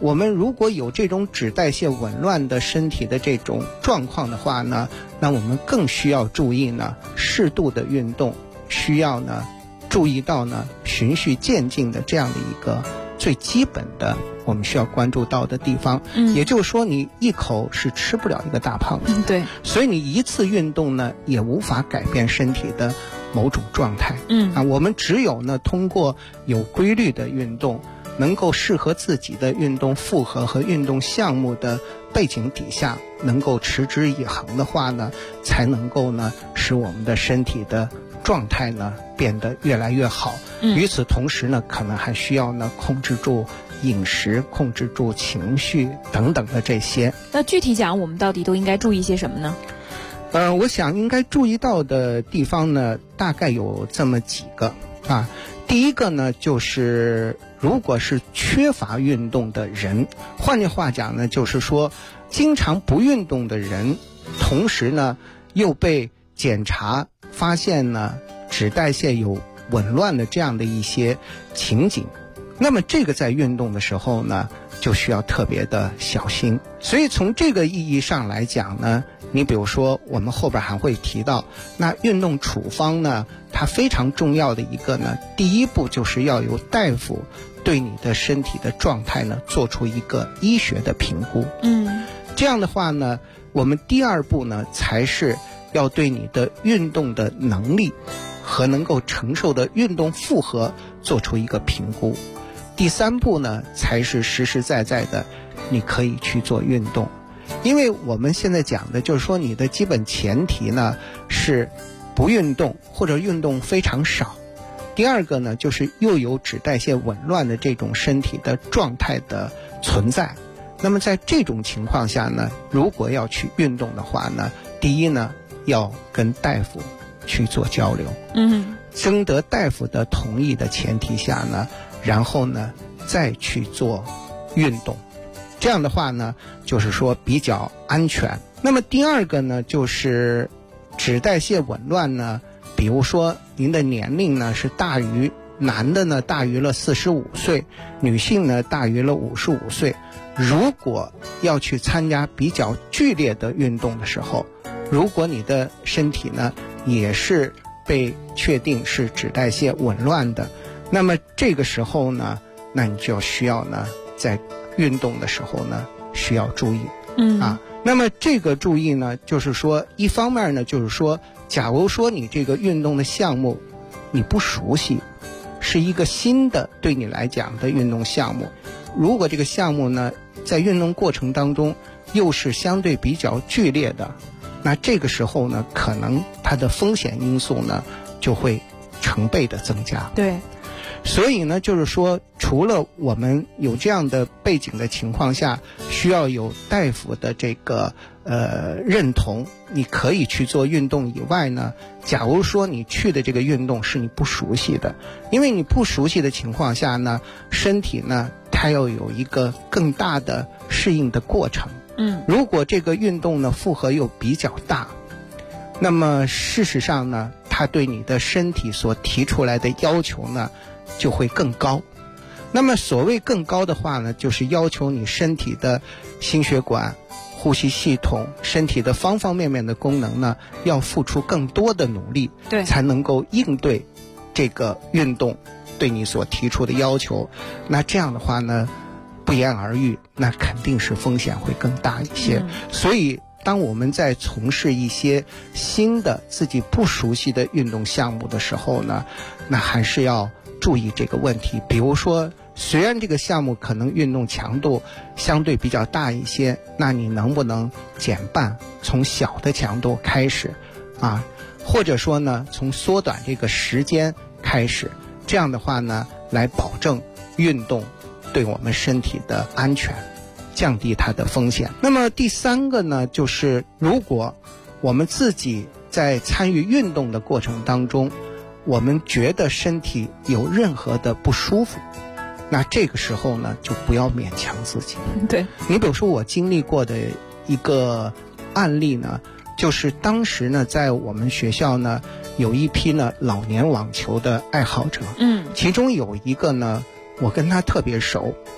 我们如果有这种脂代谢紊乱的身体的这种状况的话呢，那我们更需要注意呢适度的运动，需要呢注意到呢循序渐进的这样的一个最基本的我们需要关注到的地方。也就是说你一口是吃不了一个大胖子， 对， 所以你一次运动呢也无法改变身体的某种状态。我们只有呢通过有规律的运动，能够适合自己的运动负荷和运动项目的背景底下，能够持之以恒的话呢，才能够呢使我们的身体的状态呢变得越来越好。与此同时呢，可能还需要呢控制住饮食，控制住情绪等等的这些。 那具体讲，我们到底都应该注意些什么呢？ 我想应该注意到的地方呢，大概有这么几个啊。第一个呢，就是如果是缺乏运动的人，换句话讲呢，就是说经常不运动的人，同时呢又被检查发现呢脂代谢有紊乱的这样的一些情景，那么这个在运动的时候呢就需要特别的小心。所以从这个意义上来讲呢，你比如说我们后边还会提到，那运动处方呢它非常重要的一个呢，第一步就是要由大夫对你的身体的状态呢做出一个医学的评估。这样的话呢，我们第二步呢才是要对你的运动的能力和能够承受的运动负荷做出一个评估。第三步呢才是实实在在的你可以去做运动。因为我们现在讲的就是说你的基本前提呢是不运动或者运动非常少，第二个呢就是又有脂代谢紊乱的这种身体的状态的存在。那么在这种情况下呢，如果要去运动的话呢，第一呢要跟大夫去做交流，征得大夫的同意的前提下呢，然后呢再去做运动，这样的话呢就是说比较安全。那么第二个呢就是脂代谢紊乱呢，比如说您的年龄呢是大于男的呢大于了45岁，女性呢大于了55岁，如果要去参加比较剧烈的运动的时候，如果你的身体呢也是被确定是脂代谢紊乱的，那么这个时候呢，那你就需要呢在运动的时候呢需要注意。那么这个注意呢，就是说一方面呢就是说，假如说你这个运动的项目你不熟悉，是一个新的对你来讲的运动项目，如果这个项目呢在运动过程当中又是相对比较剧烈的，那这个时候呢可能它的风险因素呢就会成倍的增加。 对， 所以呢就是说，除了我们有这样的背景的情况下，需要有大夫的这个认同你可以去做运动以外呢，假如说你去的这个运动是你不熟悉的，因为你不熟悉的情况下呢，身体呢它要有一个更大的适应的过程。如果这个运动呢负荷又比较大，那么事实上呢它对你的身体所提出来的要求呢就会更高。那么所谓更高的话呢，就是要求你身体的心血管、呼吸系统、身体的方方面面的功能呢要付出更多的努力， 对， 才能够应对这个运动对你所提出的要求。那这样的话呢，不言而喻，那肯定是风险会更大一些。所以当我们在从事一些新的自己不熟悉的运动项目的时候呢，那还是要注意这个问题。比如说虽然这个项目可能运动强度相对比较大一些，那你能不能减半，从小的强度开始或者说呢从缩短这个时间开始，这样的话呢来保证运动对我们身体的安全，降低它的风险。那么第三个呢，就是如果我们自己在参与运动的过程当中，我们觉得身体有任何的不舒服，那这个时候呢就不要勉强自己。 对， 你比如说我经历过的一个案例呢，就是当时呢在我们学校呢有一批呢老年网球的爱好者，其中有一个呢我跟他特别熟，他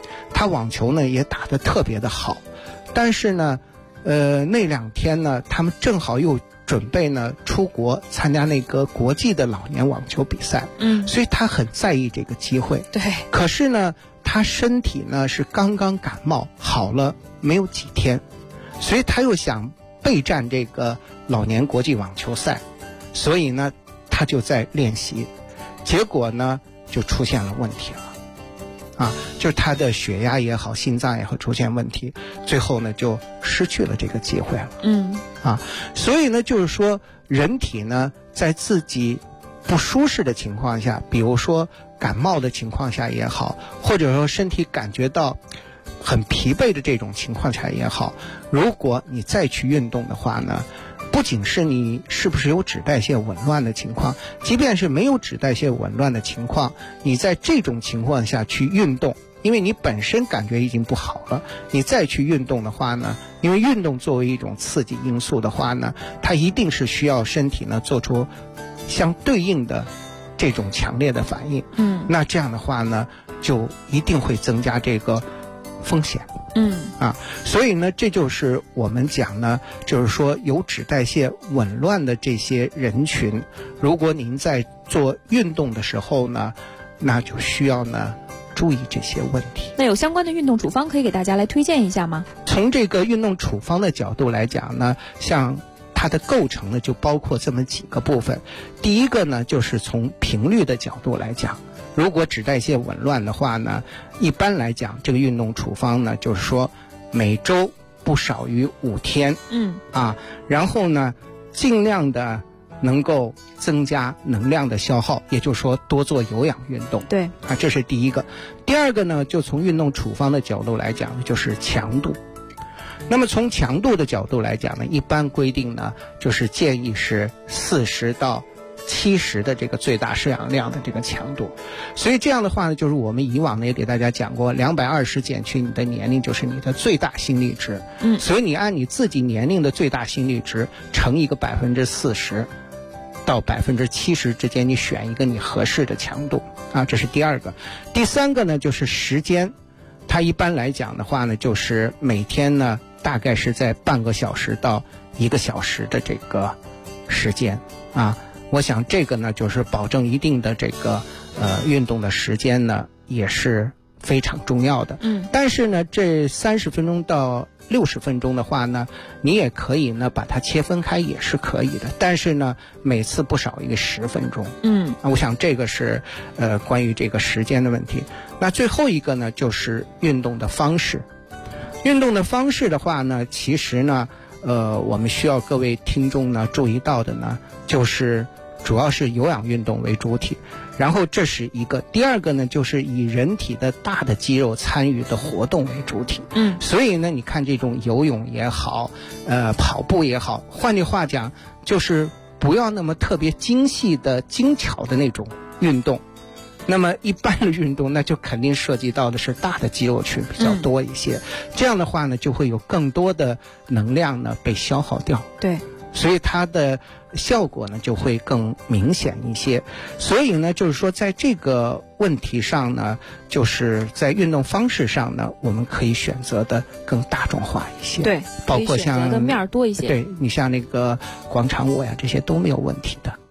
他网球呢也打得特别的好，但是呢，那2天呢，他们正好又准备呢出国参加那个国际的老年网球比赛，所以他很在意这个机会。 对， 可是呢，他身体呢是刚刚感冒好了没有几天，所以他又想备战这个老年国际网球赛，所以呢，他就在练习，结果呢就出现了问题了，就是他的血压也好，心脏也好出现问题，最后呢就失去了这个机会了。所以呢，就是说人体呢在自己不舒适的情况下，比如说感冒的情况下也好，或者说身体感觉到很疲惫的这种情况下也好，如果你再去运动的话呢，不仅是你是不是有脂代谢紊乱的情况，即便是没有脂代谢紊乱的情况，你在这种情况下去运动，因为你本身感觉已经不好了，你再去运动的话呢，因为运动作为一种刺激因素的话呢，它一定是需要身体呢做出相对应的这种强烈的反应。那这样的话呢，就一定会增加这个风险。所以呢，这就是我们讲呢，就是说有脂代谢紊乱的这些人群，如果您在做运动的时候呢，那就需要呢注意这些问题。 那有相关的运动处方可以给大家来推荐一下吗？ 从这个运动处方的角度来讲呢，像它的构成呢就包括这么几个部分。第一个呢，就是从频率的角度来讲，如果脂代谢紊乱的话呢，一般来讲这个运动处方呢就是说每周不少于5天，然后呢尽量的能够增加能量的消耗，也就是说多做有氧运动。 对， 这是第一个。第二个呢，就从运动处方的角度来讲，就是强度。那么从强度的角度来讲呢，一般规定呢，就是建议是40到70的这个最大摄氧量的这个强度。所以这样的话呢，就是我们以往呢也给大家讲过，220减去你的年龄就是你的最大心率值。所以你按你自己年龄的最大心率值乘一个40%到70%之间，你选一个你合适的强度这是第二个。第三个呢，就是时间。它一般来讲的话呢，就是每天呢大概是在半个小时到1个小时的这个时间我想这个呢就是保证一定的这个运动的时间呢也是非常重要的。但是呢这30分钟到60分钟的话呢，你也可以呢把它切分开也是可以的，但是呢每次不少于10分钟。我想这个是关于这个时间的问题。那最后一个呢就是运动的方式。运动的方式的话呢，其实呢我们需要各位听众呢注意到的呢，就是主要是有氧运动为主体，然后这是一个。第二个呢，就是以人体的大的肌肉参与的活动为主体。所以呢，你看这种游泳也好，跑步也好，换句话讲，就是不要那么特别精细的、精巧的那种运动。那么一般的运动，那就肯定涉及到的是大的肌肉群比较多一些。这样的话呢，就会有更多的能量呢被消耗掉。 对。 所以它的效果呢就会更明显一些。所以呢，就是说在这个问题上呢，就是在运动方式上呢，我们可以选择的更大众化一些。 对， 包括像选择的面儿多一些。 对，你像那个广场舞呀，这些都没有问题的。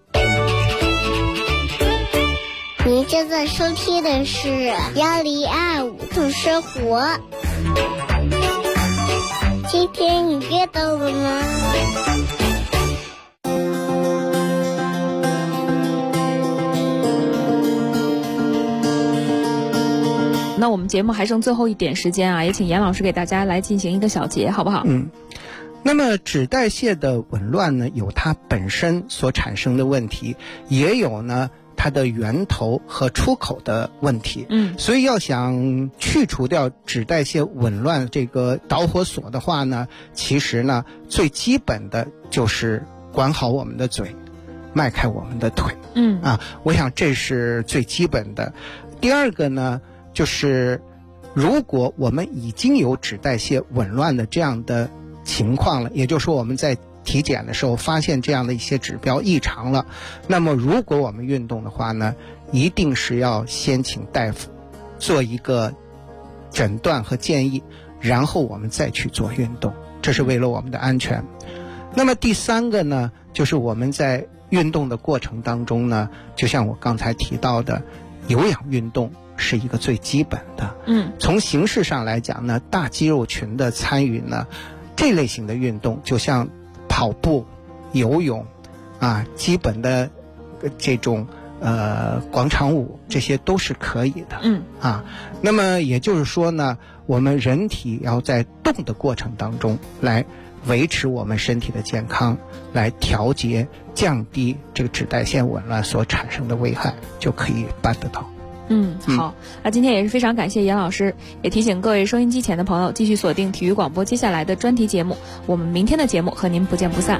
您正在收听的是1025懂生活。今天你阅到了吗？ 那我们节目还剩最后一点时间也请严老师给大家来进行一个小结，好不好？ 那么脂代谢的紊乱呢，有它本身所产生的问题，也有呢它的源头和出口的问题。所以要想去除掉脂代谢紊乱这个导火索的话呢，其实呢最基本的就是管好我们的嘴，迈开我们的腿。我想这是最基本的。第二个呢，就是如果我们已经有脂代谢紊乱的这样的情况了，也就是说我们在体检的时候发现这样的一些指标异常了，那么如果我们运动的话呢，一定是要先请大夫做一个诊断和建议，然后我们再去做运动，这是为了我们的安全。那么第三个呢，就是我们在运动的过程当中呢，就像我刚才提到的，有氧运动是一个最基本的。从形式上来讲呢，大肌肉群的参与呢，这类型的运动就像跑步、游泳啊，基本的这种广场舞，这些都是可以的。那么也就是说呢，我们人体要在动的过程当中来维持我们身体的健康，来调节降低这个脂代谢紊乱所产生的危害，就可以办得到。 好，那今天也是非常感谢严老师，也提醒各位收音机前的朋友继续锁定体育广播接下来的专题节目，我们明天的节目和您不见不散。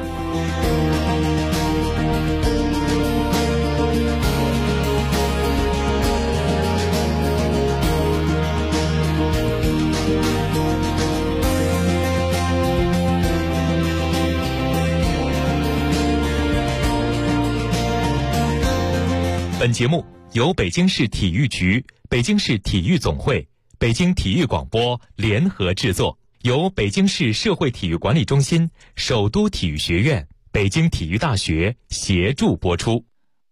本节目由北京市体育局、北京市体育总会、北京体育广播联合制作，由北京市社会体育管理中心、首都体育学院、北京体育大学协助播出。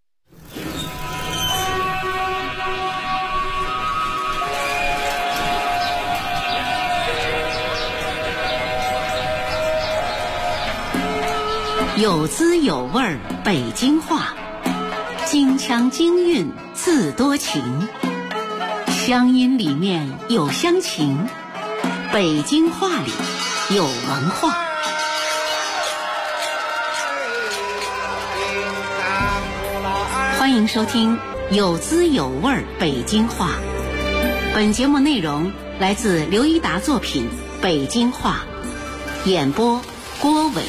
有滋有味儿北京话，京腔京韵字多情，乡音里面有乡情，北京话里有文化。欢迎收听有滋有味儿北京话。本节目内容来自刘一达作品《北京话》，演播郭伟。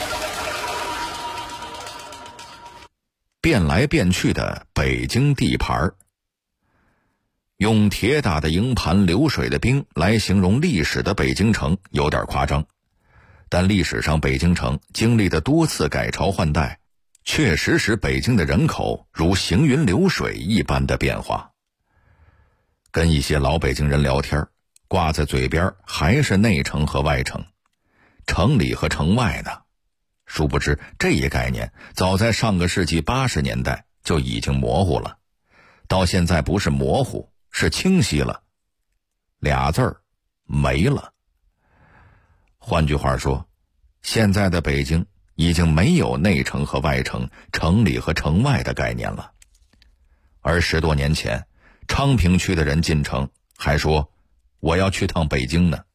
变来变去的北京地盘，用铁打的营盘、流水的兵来形容历史的北京城有点夸张，但历史上北京城经历的多次改朝换代，确实使北京的人口如行云流水一般的变化。跟一些老北京人聊天，挂在嘴边还是内城和外城，城里和城外呢。殊不知这一概念早在上个世纪80年代就已经模糊了，到现在不是模糊，是清晰了，俩字儿没了。换句话说，现在的北京已经没有内城和外城、城里和城外的概念了。而10多年前，昌平区的人进城还说我要去趟北京呢。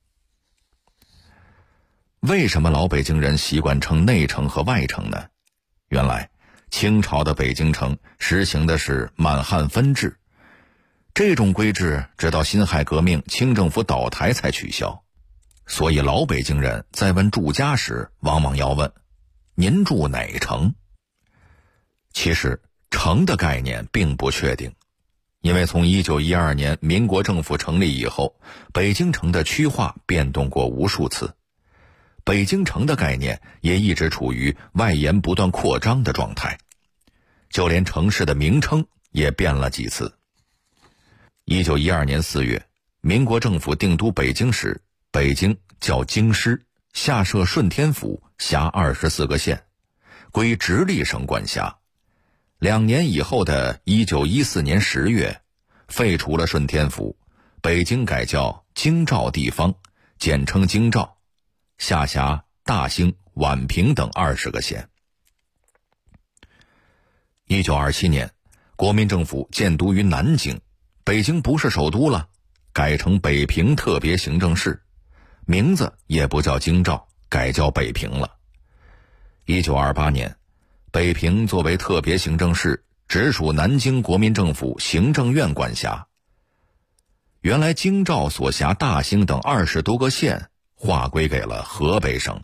为什么老北京人习惯称内城和外城呢？原来清朝的北京城实行的是满汉分治，这种规制直到辛亥革命清政府倒台才取消。所以老北京人在问住家时往往要问您住哪城。其实城的概念并不确定，因为从1912年民国政府成立以后，北京城的区划变动过无数次，北京城的概念也一直处于外延不断扩张的状态，就连城市的名称也变了几次。1912年4月，民国政府定都北京时，北京叫京师，下设顺天府，辖24个县，归直隶省管辖。2年以后的1914年10月，废除了顺天府，北京改叫京兆地方，简称京兆，下辖大兴、宛平等20个县。1927年，国民政府建都于南京，北京不是首都了，改成北平特别行政市，名字也不叫京兆，改叫北平了。1928年，北平作为特别行政市，直属南京国民政府行政院管辖。原来京兆所辖大兴等20多个县划归给了河北省。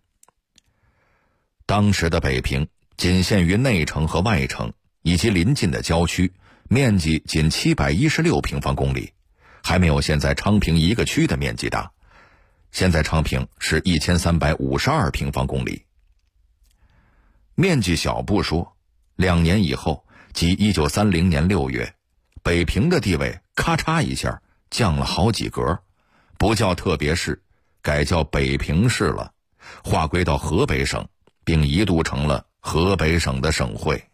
当时的北平仅限于内城和外城以及邻近的郊区，面积仅716平方公里，还没有现在昌平一个区的面积大。现在昌平是1352平方公里。面积小不说，2年以后，即1930年6月，北平的地位咔嚓一下降了好几格， 不叫特别市，改叫北平市了，划归到河北省，并一度成了河北省的省会。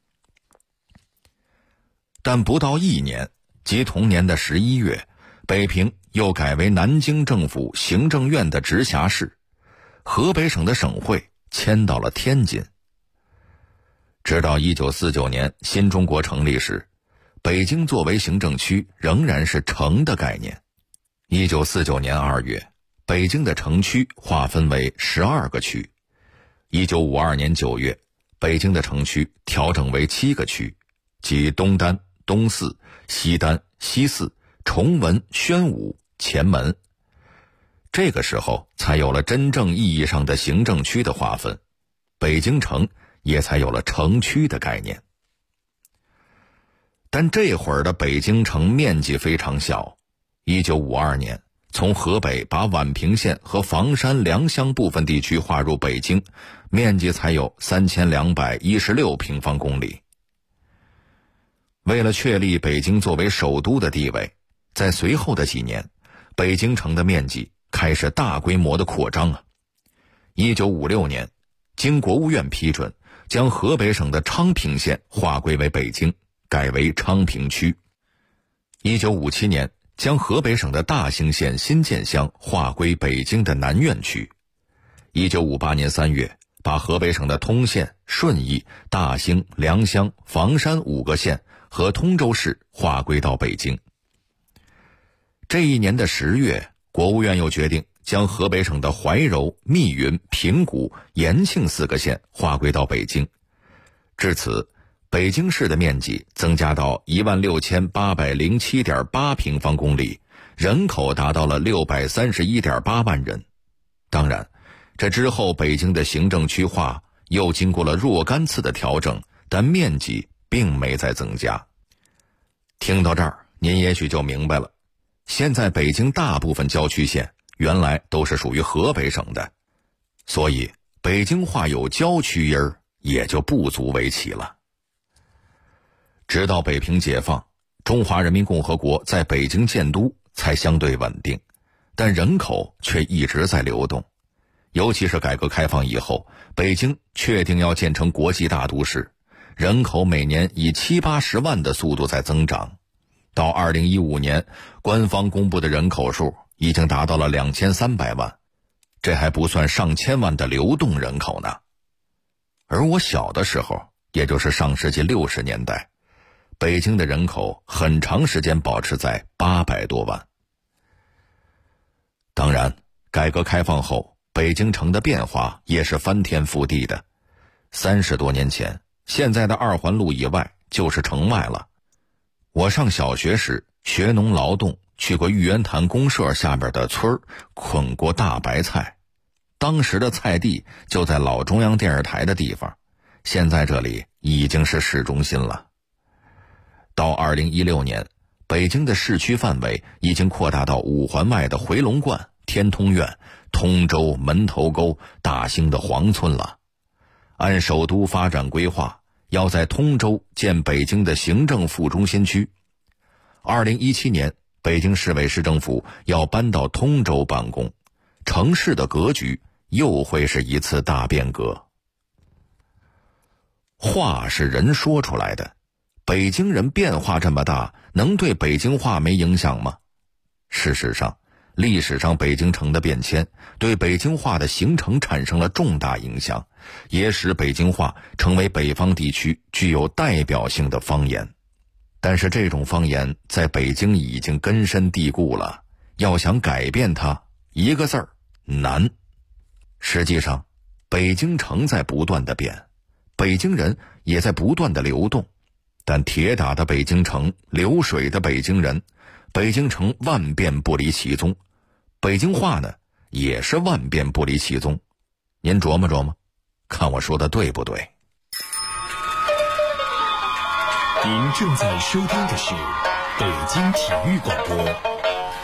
但不到1年，即同年的11月，北平又改为南京政府行政院的直辖市，河北省的省会迁到了天津。直到1949年新中国成立时，北京作为行政区仍然是城的概念。1949年2月，北京的城区划分为12个区。1952年9月，北京的城区调整为7个区，即东单、东四、西单、西四、崇文、宣武、前门。这个时候才有了真正意义上的行政区的划分，北京城也才有了城区的概念。但这会儿的北京城面积非常小。1952年，从河北把宛平县和房山、良乡部分地区划入北京，面积才有3216平方公里。为了确立北京作为首都的地位，在随后的几年，北京城的面积开始大规模的扩张啊。1956年，经国务院批准，将河北省的昌平县划归为北京，改为昌平区。1957年，将河北省的大兴县新建乡划归北京的南苑区。1958年3月，把河北省的通县、顺义、大兴、良乡、房山5个县和通州市划归到北京。这一年的10月，国务院又决定将河北省的怀柔、密云、平谷、延庆4个县划归到北京。至此，北京市的面积增加到16807.8平方公里，人口达到了631.8万人。当然，这之后北京的行政区划又经过了若干次的调整，但面积并没再增加。听到这儿，您也许就明白了，现在北京大部分郊区县原来都是属于河北省的，所以北京话有郊区音儿也就不足为奇了。直到北平解放，中华人民共和国在北京建都才相对稳定，但人口却一直在流动。尤其是改革开放以后，北京确定要建成国际大都市，人口每年以70-80万的速度在增长。到2015年，官方公布的人口数已经达到了2300万，这还不算上千万的流动人口呢。而我小的时候，也就是上世纪60年代，北京的人口很长时间保持在800多万。当然，改革开放后，北京城的变化也是翻天覆地的。30多年前，现在的2环路以外就是城外了。我上小学时学农劳动，去过玉渊潭公社下边的村儿，捆过大白菜。当时的菜地就在老中央电视台的地方，现在这里已经是市中心了。到2016年，北京的市区范围已经扩大到5环外的回龙观、天通苑、通州、门头沟、大兴的黄村了。按首都发展规划，要在通州建北京的行政副中心区。2017年，北京市委市政府要搬到通州办公，城市的格局又会是一次大变革。话是人说出来的，北京人变化这么大，能对北京话没影响吗？事实上，历史上北京城的变迁对北京话的形成产生了重大影响，也使北京话成为北方地区具有代表性的方言。但是这种方言在北京已经根深蒂固了，要想改变它，一个字儿，难。实际上，北京城在不断的变，北京人也在不断的流动，但铁打的北京城，流水的北京人，北京城万变不离其宗，北京话呢，也是万变不离其宗。您琢磨琢磨，看我说的对不对？ 您正在收听的是北京体育广播